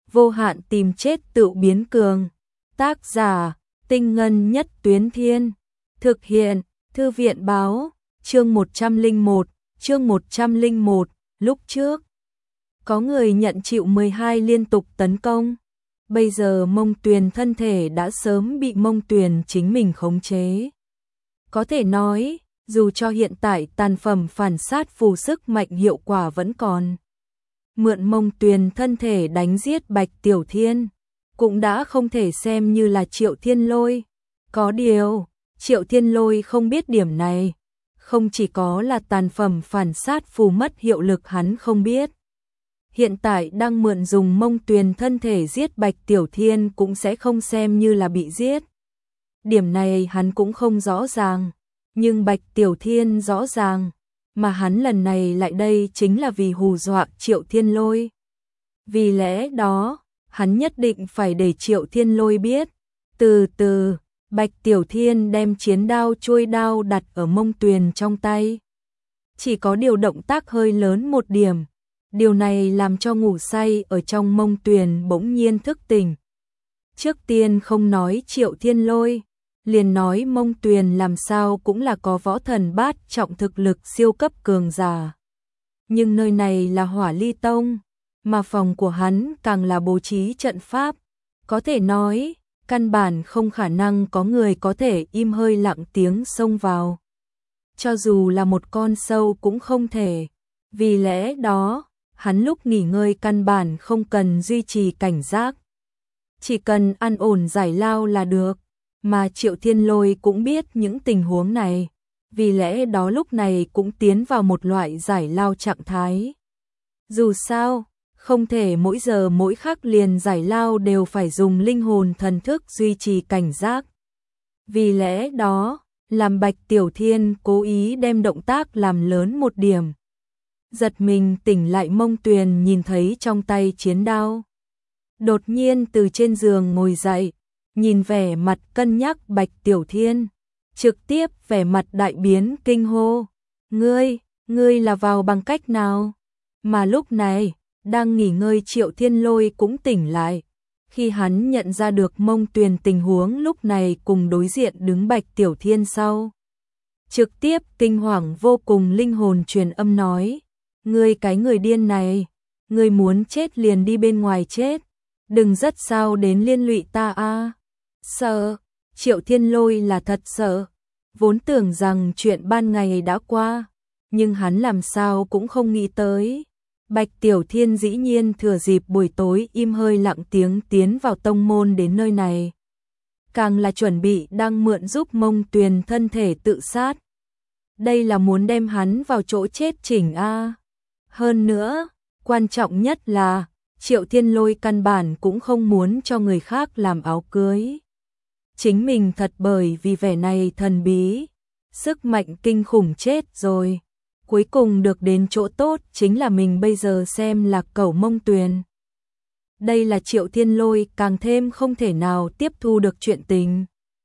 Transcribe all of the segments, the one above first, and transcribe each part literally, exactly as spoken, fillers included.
vô hạn tìm chết tự biến cường. Tác giả, Tinh Ngân Nhất Tuyến Thiên. Thực hiện, Thư viện báo, chương một trăm lẻ một, chương một trăm lẻ một, lúc trước. Có người nhận chịu mười hai liên tục tấn công. Bây giờ Mông Tuyền thân thể đã sớm bị Mông Tuyền chính mình khống chế. Có thể nói, dù cho hiện tại tàn phẩm phản sát phù sức mạnh hiệu quả vẫn còn. Mượn Mông Tuyền thân thể đánh giết Bạch Tiểu Thiên, cũng đã không thể xem như là Triệu Thiên Lôi. Có điều, Triệu Thiên Lôi không biết điểm này. Không chỉ có là tàn phẩm phản sát phù mất hiệu lực hắn không biết. Hiện tại đang mượn dùng Mông Tuyền thân thể giết Bạch Tiểu Thiên cũng sẽ không xem như là bị giết. Điểm này hắn cũng không rõ ràng, nhưng Bạch Tiểu Thiên rõ ràng, mà hắn lần này lại đây chính là vì hù dọa Triệu Thiên Lôi. Vì lẽ đó, hắn nhất định phải để Triệu Thiên Lôi biết. Từ từ, Bạch Tiểu Thiên đem chiến đao chuôi đao đặt ở Mông Tuyền trong tay. Chỉ có điều động tác hơi lớn một điểm. Điều này làm cho ngủ say ở trong Mông Tuyền bỗng nhiên thức tỉnh. Trước tiên không nói Triệu Thiên Lôi, liền nói Mông Tuyền làm sao cũng là có võ thần bát trọng thực lực siêu cấp cường giả. Nhưng nơi này là Hỏa Ly Tông, mà phòng của hắn càng là bố trí trận pháp. Có thể nói, căn bản không khả năng có người có thể im hơi lặng tiếng xông vào. Cho dù là một con sâu cũng không thể. Vì lẽ đó, hắn lúc nghỉ ngơi căn bản không cần duy trì cảnh giác. Chỉ cần an ổn giải lao là được. Mà Triệu Thiên Lôi cũng biết những tình huống này. Vì lẽ đó lúc này cũng tiến vào một loại giải lao trạng thái. Dù sao, không thể mỗi giờ mỗi khắc liền giải lao đều phải dùng linh hồn thần thức duy trì cảnh giác. Vì lẽ đó, làm Bạch Tiểu Thiên cố ý đem động tác làm lớn một điểm. Giật mình tỉnh lại Mông Tuyền nhìn thấy trong tay chiến đao. Đột nhiên từ trên giường ngồi dậy, nhìn vẻ mặt cân nhắc Bạch Tiểu Thiên, trực tiếp vẻ mặt đại biến kinh hô. Ngươi, ngươi là vào bằng cách nào? Mà lúc này, đang nghỉ ngơi Triệu Thiên Lôi cũng tỉnh lại. Khi hắn nhận ra được Mông Tuyền tình huống lúc này cùng đối diện đứng Bạch Tiểu Thiên sau. Trực tiếp kinh hoàng vô cùng linh hồn truyền âm nói. Ngươi cái người điên này, ngươi muốn chết liền đi bên ngoài chết. Đừng rất sao đến liên lụy ta a. Sợ, Triệu Thiên Lôi là thật sợ. Vốn tưởng rằng chuyện ban ngày đã qua, nhưng hắn làm sao cũng không nghĩ tới. Bạch Tiểu Thiên dĩ nhiên thừa dịp buổi tối im hơi lặng tiếng tiến vào tông môn đến nơi này. Càng là chuẩn bị đang mượn giúp Mông Tuyền thân thể tự sát. Đây là muốn đem hắn vào chỗ chết chỉnh a. Hơn nữa, quan trọng nhất là Triệu Thiên Lôi căn bản cũng không muốn cho người khác làm áo cưới. Chính mình thật bởi vì vẻ này thần bí, sức mạnh kinh khủng chết rồi. Cuối cùng được đến chỗ tốt chính là mình bây giờ xem là cẩu Mông Tuyền. Đây là Triệu Thiên Lôi càng thêm không thể nào tiếp thu được chuyện tình.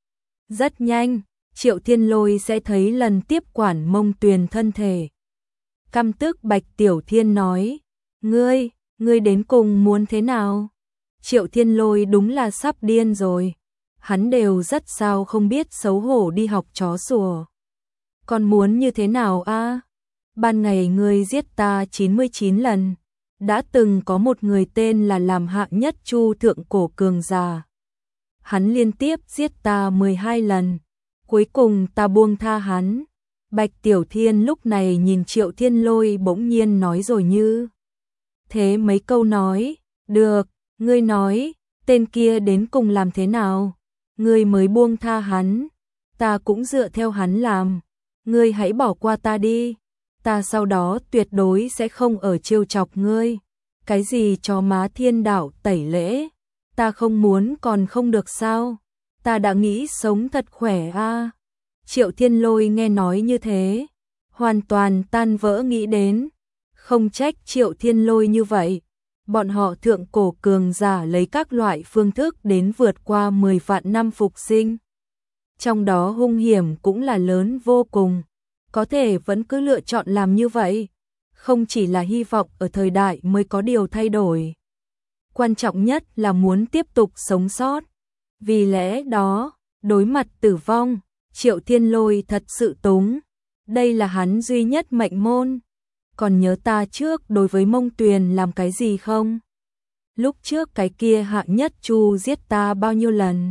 Rất nhanh, Triệu Thiên Lôi sẽ thấy lần tiếp quản Mông Tuyền thân thể. Căm tức Bạch Tiểu Thiên nói, ngươi, ngươi đến cùng muốn thế nào? Triệu Thiên Lôi đúng là sắp điên rồi. Hắn đều rất sao không biết xấu hổ đi học chó sủa. Còn muốn như thế nào a? Ban ngày ngươi giết ta chín mươi chín lần. Đã từng có một người tên là làm hạng nhất Chu thượng cổ cường giả. Hắn liên tiếp giết ta mười hai lần. Cuối cùng ta buông tha hắn. Bạch Tiểu Thiên lúc này nhìn Triệu Thiên Lôi bỗng nhiên nói rồi như. Thế mấy câu nói, được, ngươi nói, tên kia đến cùng làm thế nào? Ngươi mới buông tha hắn, ta cũng dựa theo hắn làm. Ngươi hãy bỏ qua ta đi, ta sau đó tuyệt đối sẽ không ở trêu chọc ngươi. Cái gì cho má thiên đạo tẩy lễ, ta không muốn còn không được sao? Ta đã nghĩ sống thật khỏe a. Triệu Thiên Lôi nghe nói như thế, hoàn toàn tan vỡ nghĩ đến. Không trách Triệu Thiên Lôi như vậy. Bọn họ thượng cổ cường giả lấy các loại phương thức đến vượt qua mười vạn năm phục sinh. Trong đó hung hiểm cũng là lớn vô cùng. Có thể vẫn cứ lựa chọn làm như vậy. Không chỉ là hy vọng ở thời đại mới có điều thay đổi. quan trọng nhất là muốn tiếp tục sống sót. Vì lẽ đó, đối mặt tử vong, Triệu Thiên Lôi thật sự túng. Đây là hắn duy nhất mệnh môn. Còn nhớ ta trước đối với Mông Tuyền làm cái gì không? Lúc trước cái kia Hạng Nhất Chu giết ta bao nhiêu lần?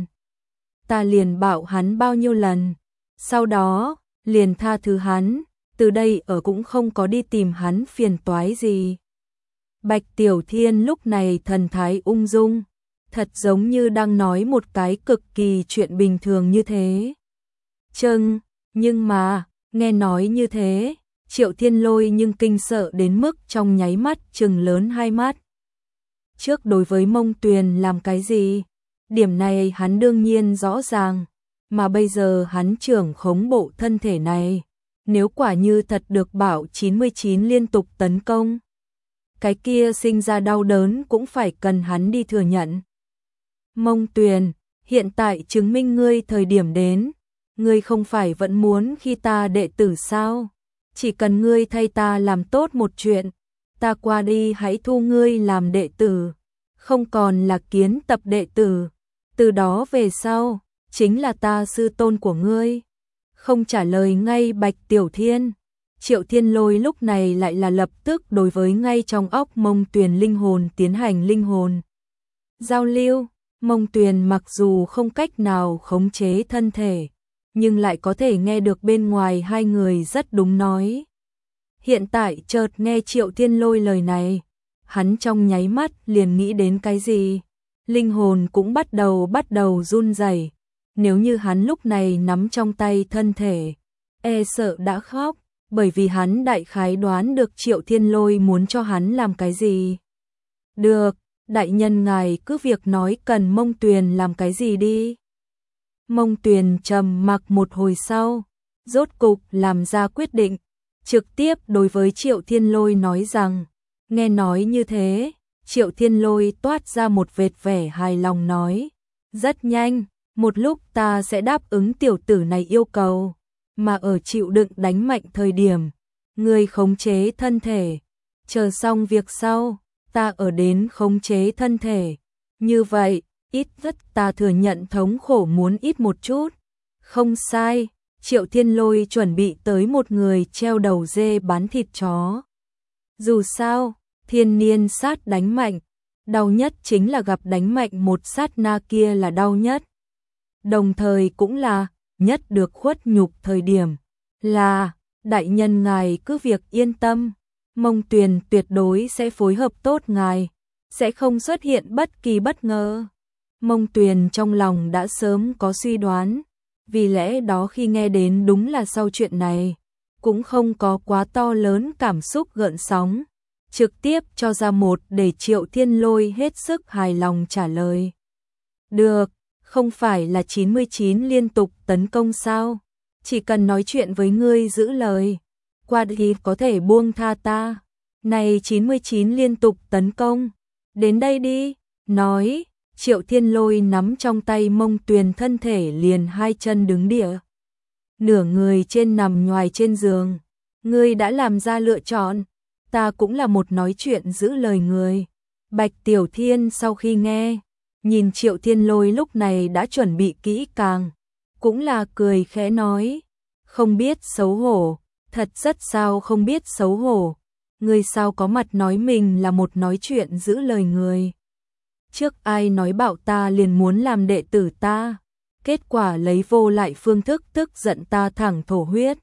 Ta liền bảo hắn bao nhiêu lần. Sau đó, liền tha thứ hắn, từ đây ở cũng không có đi tìm hắn phiền toái gì. Bạch Tiểu Thiên lúc này thần thái ung dung, thật giống như đang nói một cái cực kỳ chuyện bình thường như thế. Châng, nhưng mà, nghe nói như thế, Triệu Thiên Lôi nhưng kinh sợ đến mức trong nháy mắt trừng lớn hai mắt. Trước đối với Mông Tuyền làm cái gì? Điểm này hắn đương nhiên rõ ràng, mà bây giờ hắn trưởng khống bộ thân thể này, nếu quả như thật được bảo chín mươi chín liên tục tấn công, cái kia sinh ra đau đớn cũng phải cần hắn đi thừa nhận. Mông Tuyền, hiện tại chứng minh ngươi thời điểm đến, ngươi không phải vẫn muốn khi ta đệ tử sao? Chỉ cần ngươi thay ta làm tốt một chuyện, ta qua đi hãy thu ngươi làm đệ tử, không còn là kiến tập đệ tử, từ đó về sau, chính là ta sư tôn của ngươi. Không trả lời ngay Bạch Tiểu Thiên, Triệu Thiên Lôi lúc này lại là lập tức đối với ngay trong óc Mông Tuyền linh hồn tiến hành linh hồn giao lưu. Mông Tuyền mặc dù không cách nào khống chế thân thể, nhưng lại có thể nghe được bên ngoài hai người rất đúng nói. Hiện tại chợt nghe Triệu Thiên Lôi lời này, hắn trong nháy mắt liền nghĩ đến cái gì, linh hồn cũng bắt đầu bắt đầu run rẩy. Nếu như hắn lúc này nắm trong tay thân thể, e sợ đã khóc, bởi vì hắn đại khái đoán được Triệu Thiên Lôi muốn cho hắn làm cái gì. Được, đại nhân ngài cứ việc nói cần Mông Tuyền làm cái gì đi. Mông Tuyền trầm mặc một hồi sau, rốt cục làm ra quyết định, trực tiếp đối với Triệu Thiên Lôi nói rằng, nghe nói như thế, Triệu Thiên Lôi toát ra một vệt vẻ hài lòng nói, rất nhanh, một lúc ta sẽ đáp ứng tiểu tử này yêu cầu, mà ở chịu đựng đánh mạnh thời điểm, ngươi khống chế thân thể, chờ xong việc sau, ta ở đến khống chế thân thể, như vậy, ít nhất ta thừa nhận thống khổ muốn ít một chút. Không sai, Triệu Thiên Lôi chuẩn bị tới một người treo đầu dê bán thịt chó. Dù sao, thiên niên sát đánh mạnh, đau nhất chính là gặp đánh mạnh một sát na kia là đau nhất. Đồng thời cũng là nhất được khuất nhục thời điểm, là đại nhân ngài cứ việc yên tâm, Mông Tuyền tuyệt đối sẽ phối hợp tốt ngài, sẽ không xuất hiện bất kỳ bất ngờ. Mông Tuyền trong lòng đã sớm có suy đoán, vì lẽ đó khi nghe đến đúng là sau chuyện này, cũng không có quá to lớn cảm xúc gợn sóng, trực tiếp cho ra một để Triệu Thiên Lôi hết sức hài lòng trả lời. Được, không phải là chín mươi chín liên tục tấn công sao? Chỉ cần nói chuyện với ngươi giữ lời, qua thì có thể buông tha ta. Này chín mươi chín liên tục tấn công, đến đây đi, nói, Triệu Thiên Lôi nắm trong tay Mông Tuyền thân thể liền hai chân đứng địa. Nửa người trên nằm nhoài trên giường, ngươi đã làm ra lựa chọn, ta cũng là một nói chuyện giữ lời người. Bạch Tiểu Thiên sau khi nghe, nhìn Triệu Thiên Lôi lúc này đã chuẩn bị kỹ càng, cũng là cười khẽ nói, không biết xấu hổ, thật rất sao không biết xấu hổ, ngươi sao có mặt nói mình là một nói chuyện giữ lời người. Trước ai nói bảo ta liền muốn làm đệ tử ta, kết quả lấy vô lại phương thức tức giận ta thẳng thổ huyết.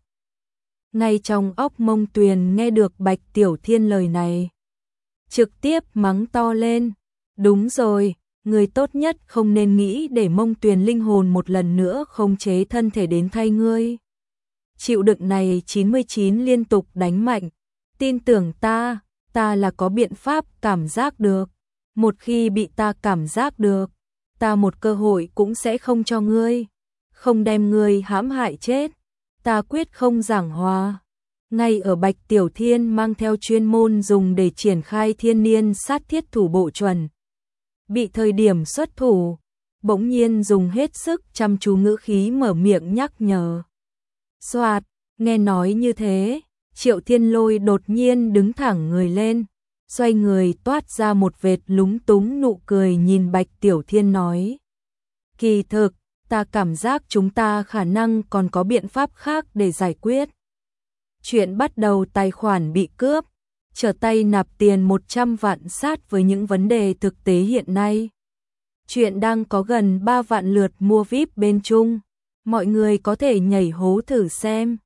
Ngay trong óc Mông Tuyền nghe được Bạch Tiểu Thiên lời này, trực tiếp mắng to lên, đúng rồi, người tốt nhất không nên nghĩ để Mông Tuyền linh hồn một lần nữa khống chế thân thể đến thay ngươi. Chịu đựng này chín mươi chín liên tục đánh mạnh, tin tưởng ta, ta là có biện pháp cảm giác được. Một khi bị ta cảm giác được, ta một cơ hội cũng sẽ không cho ngươi, không đem ngươi hãm hại chết, ta quyết không giảng hòa. Ngay ở Bạch Tiểu Thiên mang theo chuyên môn dùng để triển khai thiên niên sát thiết thủ bộ chuẩn. Bị thời điểm xuất thủ, bỗng nhiên dùng hết sức chăm chú ngữ khí mở miệng nhắc nhở. Soạt, nghe nói như thế, Triệu Thiên Lôi đột nhiên đứng thẳng người lên, xoay người toát ra một vệt lúng túng nụ cười nhìn Bạch Tiểu Thiên nói. Kỳ thực, ta cảm giác chúng ta khả năng còn có biện pháp khác để giải quyết. Chuyện bắt đầu tài khoản bị cướp, trở tay nạp tiền một trăm vạn sát với những vấn đề thực tế hiện nay. Chuyện đang có gần ba vạn lượt mua vi ai pi bên Trung, mọi người có thể nhảy hố thử xem.